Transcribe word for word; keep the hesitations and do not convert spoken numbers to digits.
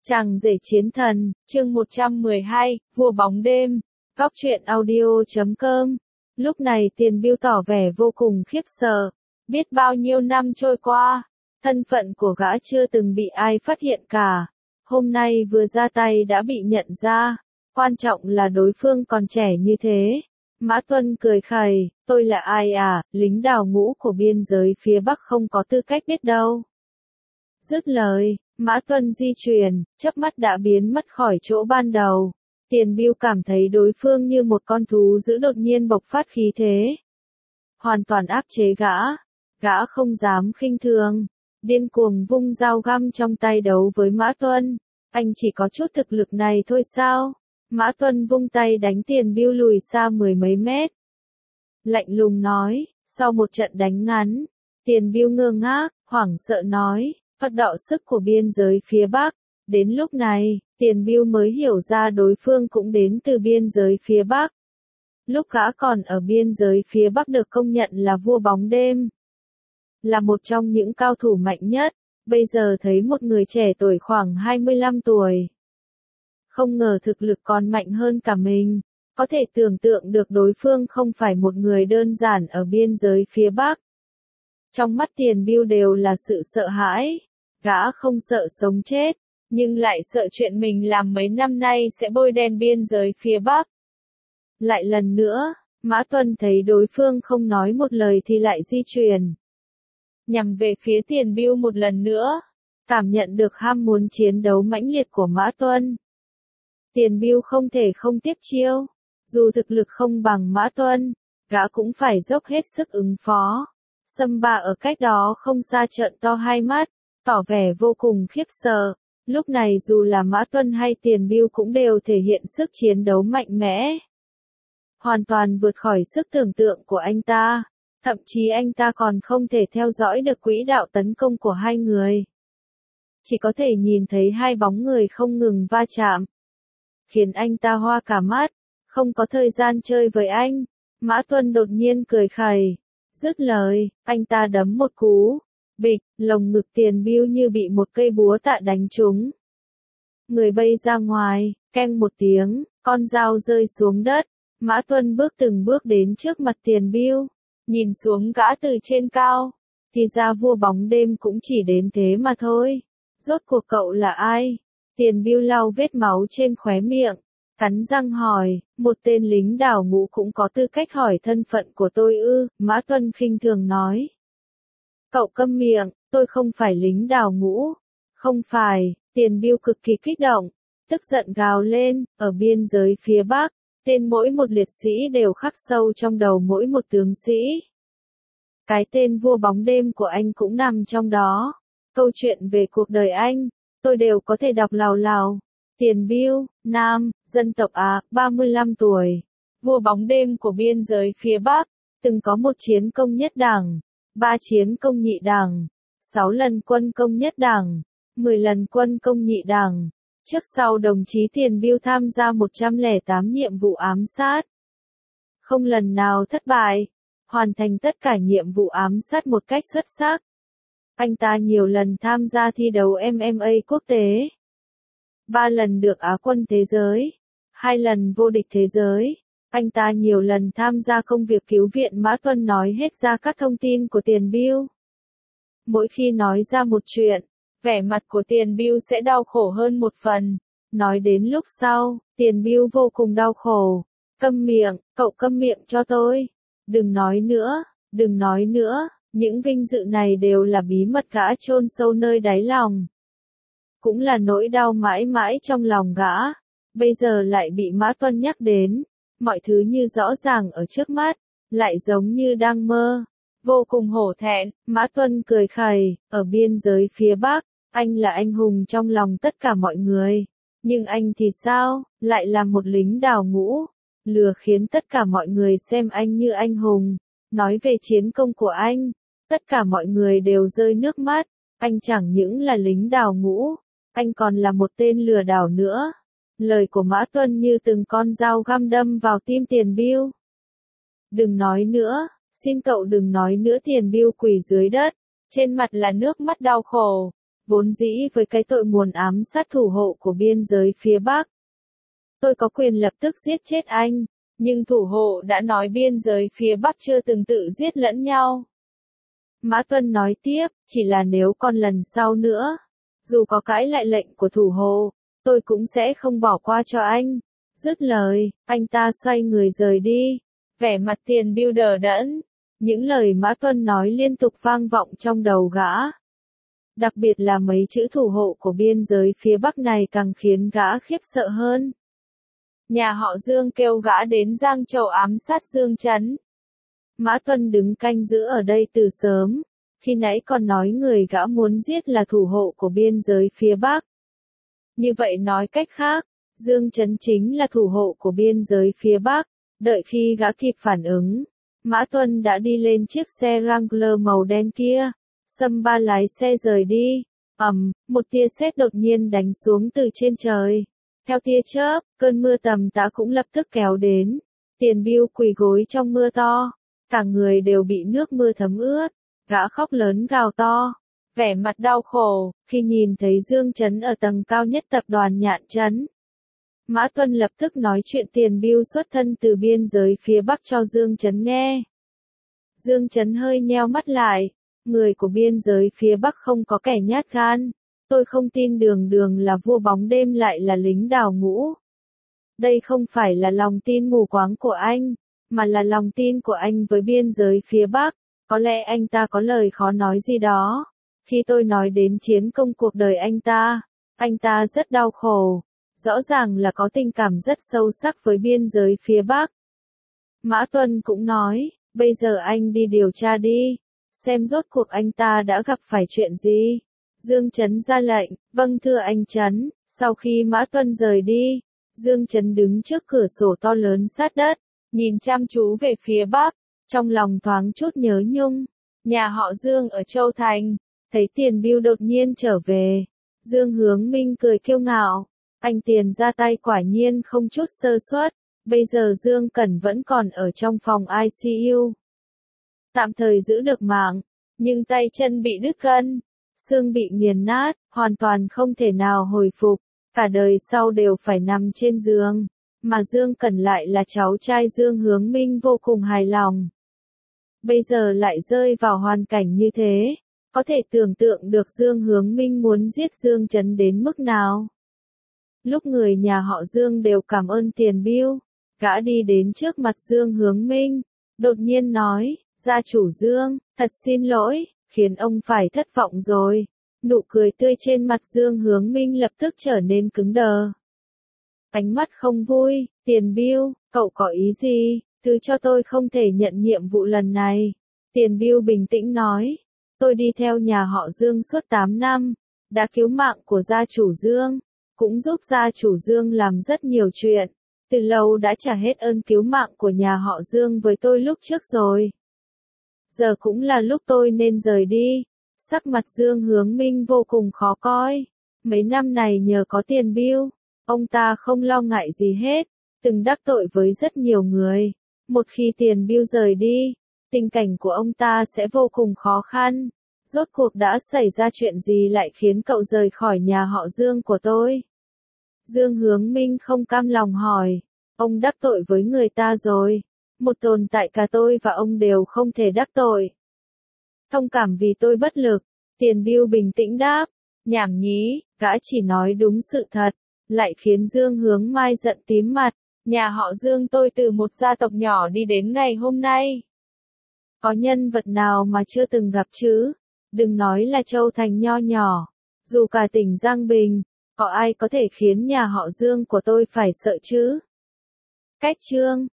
Chàng rể chiến thần, chương một trăm mười hai, vua bóng đêm, góc truyện audio chấm com. Lúc này Tiền Bưu tỏ vẻ vô cùng khiếp sợ, biết bao nhiêu năm trôi qua, thân phận của gã chưa từng bị ai phát hiện cả, hôm nay vừa ra tay đã bị nhận ra, quan trọng là đối phương còn trẻ như thế. Mã Tuân cười khẩy, tôi là ai à, lính đào ngũ của biên giới phía Bắc không có tư cách biết đâu. Dứt lời, Mã Tuân di chuyển, chớp mắt đã biến mất khỏi chỗ ban đầu. Tiền Bưu cảm thấy đối phương như một con thú dữ đột nhiên bộc phát khí thế, hoàn toàn áp chế gã. Gã không dám khinh thường, điên cuồng vung dao găm trong tay đấu với Mã Tuân. Anh chỉ có chút thực lực này thôi sao? Mã Tuân vung tay đánh Tiền Bưu lùi xa mười mấy mét. Lạnh lùng nói, sau một trận đánh ngắn, Tiền Bưu ngơ ngác, hoảng sợ nói, phật đọ sức của biên giới phía Bắc. Đến lúc này, Tiền Bưu mới hiểu ra đối phương cũng đến từ biên giới phía Bắc. Lúc gã còn ở biên giới phía Bắc được công nhận là vua bóng đêm, là một trong những cao thủ mạnh nhất, bây giờ thấy một người trẻ tuổi khoảng hai mươi lăm tuổi. Không ngờ thực lực còn mạnh hơn cả mình, có thể tưởng tượng được đối phương không phải một người đơn giản ở biên giới phía Bắc. Trong mắt Tiền Bưu đều là sự sợ hãi, gã không sợ sống chết, nhưng lại sợ chuyện mình làm mấy năm nay sẽ bôi đen biên giới phía Bắc. Lại lần nữa, Mã Tuân thấy đối phương không nói một lời thì lại di chuyển, nhằm về phía Tiền Bưu một lần nữa, cảm nhận được ham muốn chiến đấu mãnh liệt của Mã Tuân. Tiền Bưu không thể không tiếp chiêu, dù thực lực không bằng Mã Tuân, gã cũng phải dốc hết sức ứng phó. Sâm Ba ở cách đó không xa trợn to hai mắt, tỏ vẻ vô cùng khiếp sợ. Lúc này dù là Mã Tuân hay Tiền Bưu cũng đều thể hiện sức chiến đấu mạnh mẽ, hoàn toàn vượt khỏi sức tưởng tượng của anh ta. Thậm chí anh ta còn không thể theo dõi được quỹ đạo tấn công của hai người, chỉ có thể nhìn thấy hai bóng người không ngừng va chạm, khiến anh ta hoa cả mắt, không có thời gian chơi với anh. Mã Tuân đột nhiên cười khẩy, dứt lời, anh ta đấm một cú, bịch, lồng ngực Tiền Bưu như bị một cây búa tạ đánh trúng. Người bay ra ngoài, keng một tiếng, con dao rơi xuống đất. Mã Tuân bước từng bước đến trước mặt Tiền Bưu, nhìn xuống gã từ trên cao, thì ra vua bóng đêm cũng chỉ đến thế mà thôi. Rốt cuộc cậu là ai? Tiền Bưu lau vết máu trên khóe miệng, cắn răng hỏi, một tên lính đào ngũ cũng có tư cách hỏi thân phận của tôi ư? Mã Tuân khinh thường nói. Cậu câm miệng, tôi không phải lính đào ngũ. Không phải. Tiền Bưu cực kỳ kích động, tức giận gào lên, ở biên giới phía Bắc, tên mỗi một liệt sĩ đều khắc sâu trong đầu mỗi một tướng sĩ. Cái tên vua bóng đêm của anh cũng nằm trong đó. Câu chuyện về cuộc đời anh, tôi đều có thể đọc lào lào. Tiền Bưu, nam, dân tộc Á, ba mươi lăm tuổi, vua bóng đêm của biên giới phía Bắc, từng có một chiến công nhất đẳng, ba chiến công nhị đẳng, sáu lần quân công nhất đẳng, mười lần quân công nhị đẳng. Trước sau đồng chí Tiền Bưu tham gia một trăm lẻ tám nhiệm vụ ám sát, không lần nào thất bại, hoàn thành tất cả nhiệm vụ ám sát một cách xuất sắc. Anh ta nhiều lần tham gia thi đấu em em a quốc tế, ba lần được Á quân thế giới, hai lần vô địch thế giới. Anh ta nhiều lần tham gia công việc cứu viện. Mã Tuân nói hết ra các thông tin của Tiền Bưu. Mỗi khi nói ra một chuyện, vẻ mặt của Tiền Bưu sẽ đau khổ hơn một phần. Nói đến lúc sau, Tiền Bưu vô cùng đau khổ. Câm miệng, cậu câm miệng cho tôi. Đừng nói nữa, đừng nói nữa. Những vinh dự này đều là bí mật gã chôn sâu nơi đáy lòng, cũng là nỗi đau mãi mãi trong lòng gã. Bây giờ lại bị Mã Tuân nhắc đến, mọi thứ như rõ ràng ở trước mắt, lại giống như đang mơ. Vô cùng hổ thẹn, Mã Tuân cười khẩy, ở biên giới phía Bắc, anh là anh hùng trong lòng tất cả mọi người. Nhưng anh thì sao, lại là một lính đào ngũ, lừa khiến tất cả mọi người xem anh như anh hùng. Nói về chiến công của anh, tất cả mọi người đều rơi nước mắt. Anh chẳng những là lính đào ngũ, anh còn là một tên lừa đảo nữa. Lời của Mã Tuân như từng con dao găm đâm vào tim Tiền Bưu. Đừng nói nữa, xin cậu đừng nói nữa. Tiền Bưu quỳ dưới đất, trên mặt là nước mắt đau khổ. vốn dĩ với cái tội muốn ám sát thủ hộ của biên giới phía Bắc. Tôi có quyền lập tức giết chết anh, nhưng thủ hộ đã nói biên giới phía Bắc chưa từng tự giết lẫn nhau. Mã Tuân nói tiếp, chỉ là nếu còn lần sau nữa, dù có cãi lại lệnh của thủ hộ, tôi cũng sẽ không bỏ qua cho anh. Dứt lời, anh ta xoay người rời đi, vẻ mặt Tiền Bưu đờ đẫn. Những lời Mã Tuân nói liên tục vang vọng trong đầu gã. Đặc biệt là mấy chữ thủ hộ của biên giới phía Bắc này càng khiến gã khiếp sợ hơn. Nhà họ Dương kêu gã đến Giang Châu ám sát Dương Chấn. Mã Tuân đứng canh giữ ở đây từ sớm, khi nãy còn nói người gã muốn giết là thủ hộ của biên giới phía Bắc. Như vậy nói cách khác, Dương Chấn chính là thủ hộ của biên giới phía Bắc. Đợi khi gã kịp phản ứng, Mã Tuân đã đi lên chiếc xe Wrangler màu đen kia. Sâm Ba lái xe rời đi. Ầm, một tia sét đột nhiên đánh xuống từ trên trời. Theo tia chớp, cơn mưa tầm tã cũng lập tức kéo đến. Tiền Bưu quỳ gối trong mưa to, cả người đều bị nước mưa thấm ướt. Gã khóc lớn gào to, vẻ mặt đau khổ, khi nhìn thấy Dương Chấn ở tầng cao nhất tập đoàn Nhạn Trấn. Mã Tuân lập tức nói chuyện Tiền Bưu xuất thân từ biên giới phía Bắc cho Dương Chấn nghe. Dương Chấn hơi nheo mắt lại, người của biên giới phía Bắc không có kẻ nhát gan. Tôi không tin đường đường là vua bóng đêm lại là lính đào ngũ. Đây không phải là lòng tin mù quáng của anh, mà là lòng tin của anh với biên giới phía Bắc. Có lẽ anh ta có lời khó nói gì đó. Khi tôi nói đến chiến công cuộc đời anh ta, anh ta rất đau khổ. Rõ ràng là có tình cảm rất sâu sắc với biên giới phía Bắc. Mã Tuân cũng nói, bây giờ anh đi điều tra đi, xem rốt cuộc anh ta đã gặp phải chuyện gì. Dương Chấn ra lệnh, vâng thưa anh Chấn. Sau khi Mã Tuân rời đi, Dương Chấn đứng trước cửa sổ to lớn sát đất, nhìn chăm chú về phía Bắc, trong lòng thoáng chút nhớ nhung. Nhà họ Dương ở Châu Thành, thấy Tiền Bưu đột nhiên trở về. Dương Hướng Minh cười kiêu ngạo, anh Tiền ra tay quả nhiên không chút sơ suất. Bây giờ Dương Cẩn vẫn còn ở trong phòng i xê u. Tạm thời giữ được mạng, nhưng tay chân bị đứt gân, xương bị nghiền nát, hoàn toàn không thể nào hồi phục, cả đời sau đều phải nằm trên giường. Mà Dương Cẩn lại là cháu trai Dương Hướng Minh vô cùng hài lòng. Bây giờ lại rơi vào hoàn cảnh như thế, có thể tưởng tượng được Dương Hướng Minh muốn giết Dương Chấn đến mức nào. Lúc người nhà họ Dương đều cảm ơn Tiền Bưu, gã đi đến trước mặt Dương Hướng Minh, đột nhiên nói, gia chủ Dương, thật xin lỗi, khiến ông phải thất vọng rồi. Nụ cười tươi trên mặt Dương Hướng Minh lập tức trở nên cứng đờ. Ánh mắt không vui, Tiền Bưu, cậu có ý gì, thứ cho tôi không thể nhận nhiệm vụ lần này. Tiền Bưu bình tĩnh nói, tôi đi theo nhà họ Dương suốt tám năm, đã cứu mạng của gia chủ Dương, cũng giúp gia chủ Dương làm rất nhiều chuyện, từ lâu đã trả hết ơn cứu mạng của nhà họ Dương với tôi lúc trước rồi. Giờ cũng là lúc tôi nên rời đi. Sắc mặt Dương Hướng Minh vô cùng khó coi. Mấy năm này nhờ có Tiền Bưu, ông ta không lo ngại gì hết, từng đắc tội với rất nhiều người. Một khi Tiền Bưu rời đi, tình cảnh của ông ta sẽ vô cùng khó khăn. Rốt cuộc đã xảy ra chuyện gì lại khiến cậu rời khỏi nhà họ Dương của tôi? Dương Hướng Minh không cam lòng hỏi, ông đắc tội với người ta rồi. Một tồn tại cả tôi và ông đều không thể đắc tội. Thông cảm vì tôi bất lực, Tiền Bưu bình tĩnh đáp, nhảm nhí, gã chỉ nói đúng sự thật, lại khiến Dương Hướng Mai giận tím mặt. Nhà họ Dương tôi từ một gia tộc nhỏ đi đến ngày hôm nay. Có nhân vật nào mà chưa từng gặp chứ? Đừng nói là Châu Thành nho nhỏ, dù cả tỉnh Giang Bình, có ai có thể khiến nhà họ Dương của tôi phải sợ chứ? Cách chương